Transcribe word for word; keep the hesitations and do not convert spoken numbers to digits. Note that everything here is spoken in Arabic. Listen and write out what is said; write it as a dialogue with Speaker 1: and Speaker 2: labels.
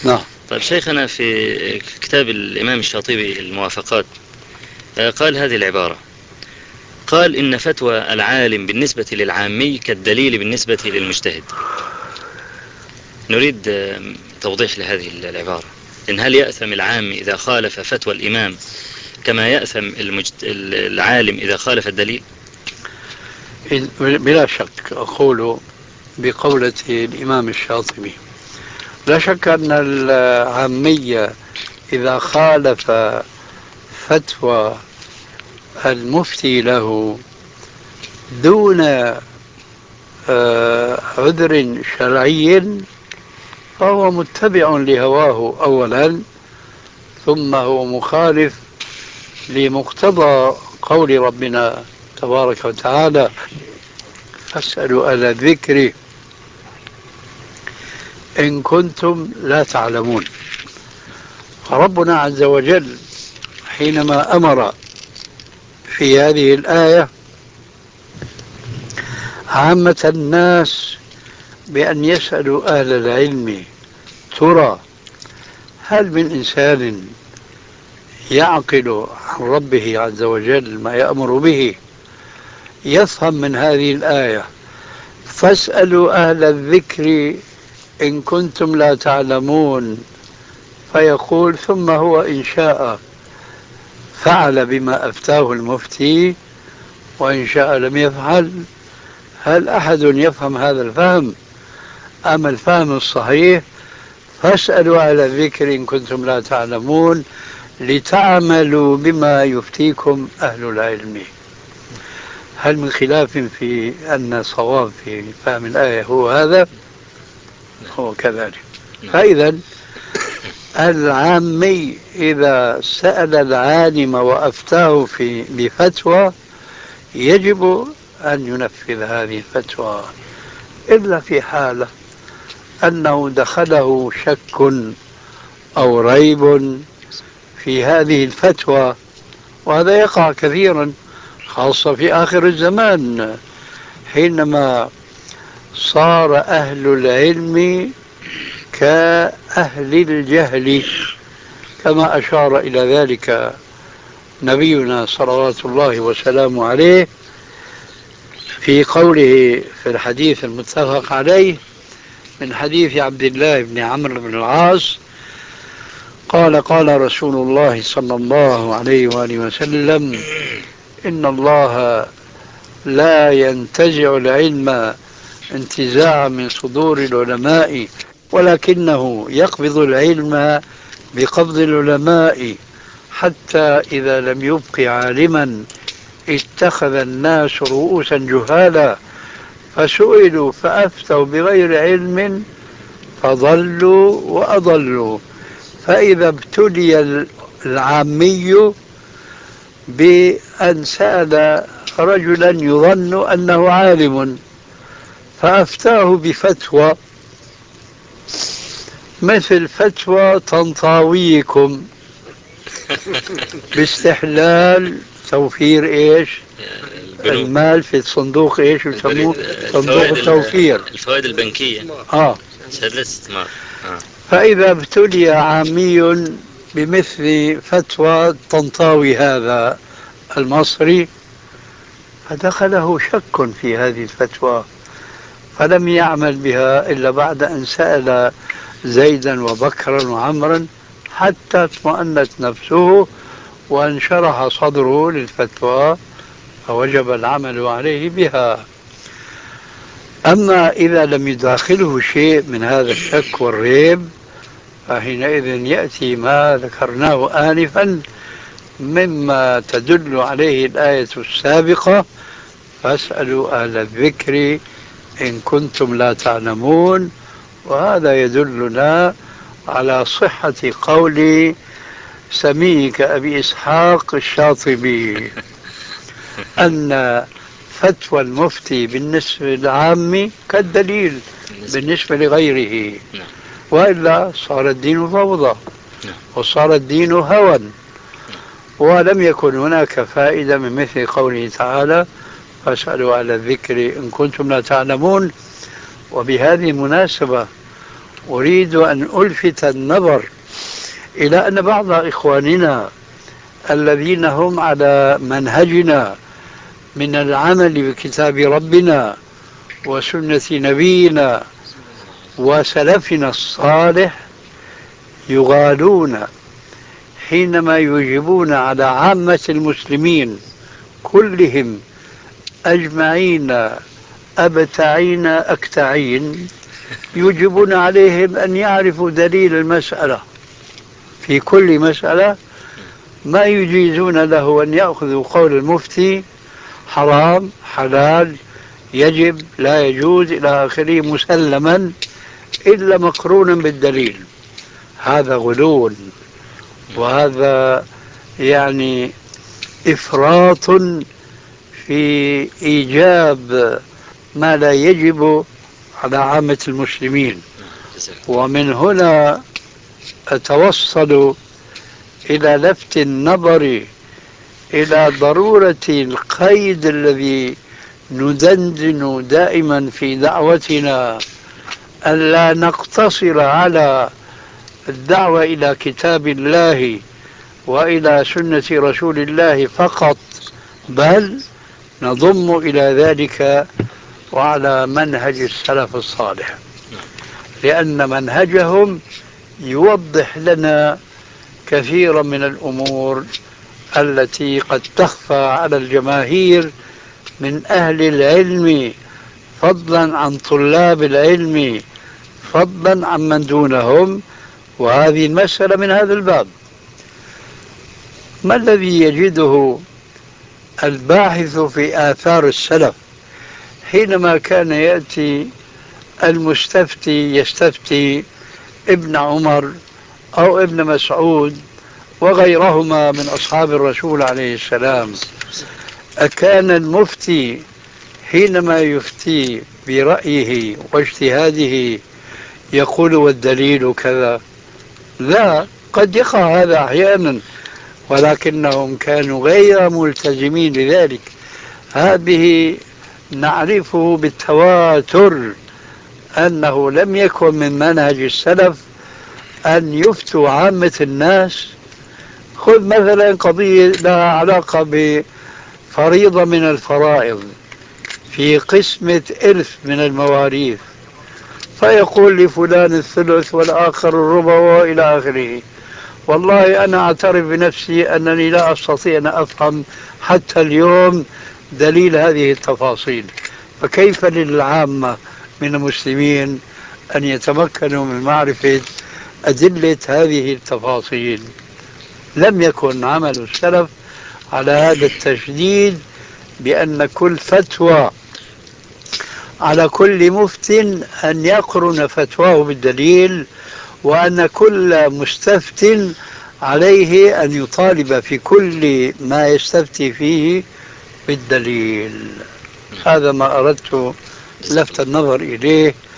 Speaker 1: نعم.
Speaker 2: طيب شيخنا، في كتاب الإمام الشاطبي الموافقات قال هذه العبارة، قال إن فتوى العالم بالنسبة للعامي كالدليل بالنسبة للمجتهد. نريد توضيح لهذه العبارة، إن هل يأثم العام إذا خالف فتوى الإمام كما يأثم المجت... العالم إذا خالف الدليل؟
Speaker 1: بلا شك أقول بقولة الإمام الشاطبي، لا شك أن العامية إذا خالف فتوى المفتي له دون عذر شرعي فهو متبع لهواه أولا، ثم هو مخالف لمقتضى قول ربنا تبارك وتعالى فاسألوا أهل الذكر إن كنتم لا تعلمون. فربنا عز وجل حينما أمر في هذه الآية عامة الناس بأن يسألوا أهل العلم ترى هل من إنسان يعقل عن ربه عز وجل ما يأمر به يفهم من هذه الآية فاسألوا أهل الذكر إن كنتم لا تعلمون، فيقول ثم هو إن شاء فعل بما أفتاه المفتي وإن شاء لم يفعل؟ هل أحد يفهم هذا الفهم أم الفهم الصحيح فاسألوا أهل الذكر إن كنتم لا تعلمون لتعملوا بما يفتيكم أهل العلم؟ هل من خلاف في أن صواب في فهم الآية هو هذا؟ هو كذلك. فإذا العامي إذا سأل العالم وأفتاه في بفتوى يجب أن ينفذ هذه الفتوى، إلا في حالة أنه دخله شك أو ريب في هذه الفتوى، وهذا يقع كثيرا خاصة في آخر الزمان حينما صار أهل العلم كأهل الجهل، كما أشار إلى ذلك نبينا صلوات الله وسلامه عليه في قوله في الحديث المتفق عليه من حديث عبد الله بن عمرو بن العاص قال قال رسول الله صلى الله عليه وآله وسلم إن الله لا ينتزع العلم انتزاعا من صدور العلماء ولكنه يقبض العلم بقبض العلماء حتى إذا لم يبق عالما اتخذ الناس رؤوسا جهالا فسئلوا فأفتوا بغير علم فضلوا وأضلوا. فإذا ابتلي العامي بأن سأل رجلا يظن أنه عالم فأفتاه بفتوى مثل فتوى طنطاويكم باستحلال توفير ايش المال في صندوق ايش يسموه صندوق التوفير،
Speaker 2: الفوائد البنكية
Speaker 1: اه
Speaker 2: شهادة الاستثمار. آه.
Speaker 1: فإذا ابتلي عامي بمثل فتوى طنطاوي هذا المصري فدخله شك في هذه الفتوى فلم يعمل بها إلا بعد أن سأل زيدا وبكرا وعمرا حتى اطمأنت نفسه وانشرح صدره للفتوى فوجب العمل عليه بها. أما إذا لم يداخله شيء من هذا الشك والريب فحينئذ يأتي ما ذكرناه آنفا مما تدل عليه الآية السابقة فاسألوا أهل الذكر إن كنتم لا تعلمون. وهذا يدلنا على صحة قول سميك أبي إسحاق الشاطبي أن فتوى المفتي بالنسبة للعام كالدليل بالنسبة لغيره، وإلا صار الدين فوضى وصار الدين هوى ولم يكن هناك فائدة من مثل قوله تعالى فاسألوا أهل الذكر إن كنتم لا تعلمون. وبهذه المناسبة أريد أن ألفت النظر إلى أن بعض إخواننا الذين هم على منهجنا من العمل بكتاب ربنا وسنة نبينا وسلفنا الصالح يغالون حينما يجيبون على عامة المسلمين كلهم أجمعين أبتعين أكتعين، يجبون عليهم أن يعرفوا دليل المسألة في كل مسألة، ما يجيزون له أن يأخذوا قول المفتي حرام حلال يجب لا يجوز إلى آخره مسلما إلا مقرونا بالدليل. هذا غلو، وهذا يعني إفراط في إيجاب ما لا يجب على عامة المسلمين. ومن هنا أتوصل إلى لفت النظر إلى ضرورة القيد الذي ندندن دائما في دعوتنا، ألا نقتصر على الدعوة إلى كتاب الله وإلى سنة رسول الله فقط، بل نضم إلى ذلك وعلى منهج السلف الصالح، لأن منهجهم يوضح لنا كثيرا من الأمور التي قد تخفى على الجماهير من أهل العلم، فضلا عن طلاب العلم، فضلا عن من دونهم. وهذه المسألة من هذا الباب. ما الذي يجده الباحث في آثار السلف حينما كان يأتي المستفتي يستفتي ابن عمر أو ابن مسعود وغيرهما من أصحاب الرسول عليه السلام؟ أكان المفتي حينما يفتي برأيه واجتهاده يقول والدليل كذا؟ لا، قد يقع هذا أحيانا، ولكنهم كانوا غير ملتزمين لذلك. هذه نعرفه بالتواتر أنه لم يكن من منهج السلف أن يفتوا عامة الناس. خذ مثلا قضية لها علاقة بفريضة من الفرائض في قسمة إرث من المواريث، فيقول لفلان الثلث والآخر الربع وإلى آخره. والله أنا أعترف بنفسي أنني لا أستطيع أن أفهم حتى اليوم دليل هذه التفاصيل، فكيف للعامة من المسلمين أن يتمكنوا من معرفة أدلة هذه التفاصيل؟ لم يكن عمل السلف على هذا التشديد بأن كل فتوى على كل مفت أن يقرن فتواه بالدليل، وأن كل مستفت عليه أن يطالب في كل ما يستفتي فيه بالدليل. هذا ما أردت لفت النظر إليه